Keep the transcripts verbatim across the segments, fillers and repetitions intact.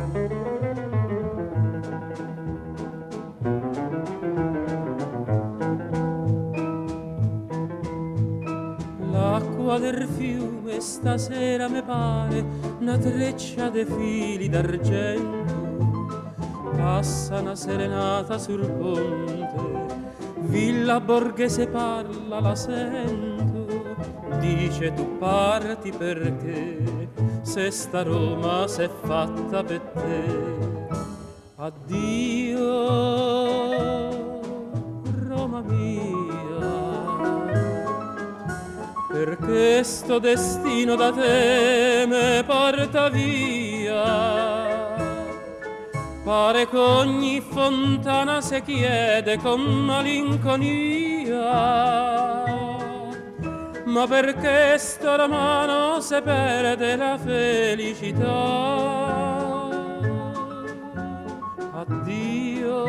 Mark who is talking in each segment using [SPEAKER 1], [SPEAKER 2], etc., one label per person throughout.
[SPEAKER 1] L'acqua del fiume stasera me pare una treccia de fili d'argento, passa una serenata sul ponte, Villa Borghese parla, la sento, dice tu parti perché se sta Roma s'è fatta per te. Addio Roma mia, perché sto destino da te me porta via. Pare che ogni fontana se chiede con malinconia, ma perché sto romano se perde la felicità. Addio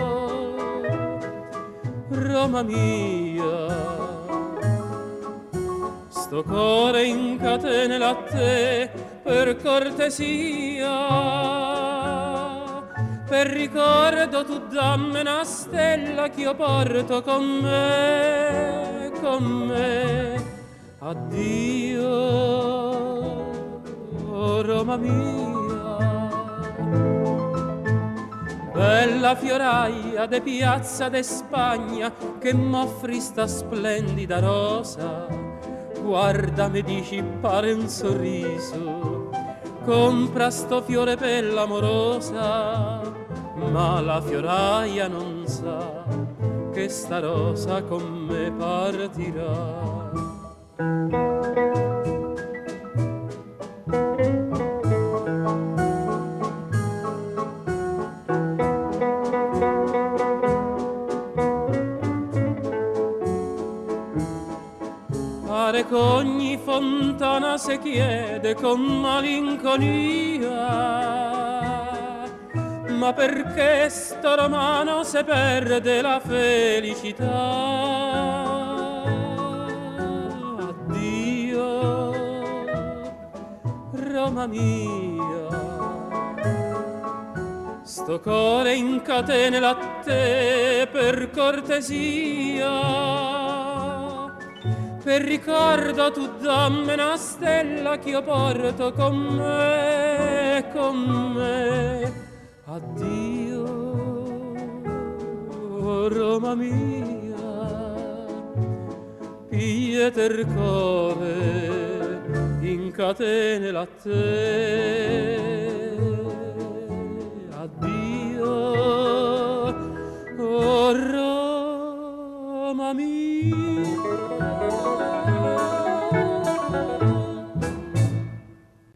[SPEAKER 1] Roma mia, sto cuore in catene a te per cortesia, per ricordo tu dammi una stella che io porto con me, con me. Addio Roma mia, bella fioraia de piazza de Spagna che m'offri sta splendida rosa. Guarda, mi dici pare un sorriso, compra sto fiore per l'amorosa, ma la fioraia non sa che sta rosa con me partirà. Pare che ogni fontana se chiede con malinconia, ma perché sto romano se perde la felicità. Addio Roma mia, sto cuore in catene a te per cortesia, per ricordo tu dammi una stella che io porto con me, con me. Addio Roma mia, pigliate il cuore in catene a te. Addio oh Roma mia.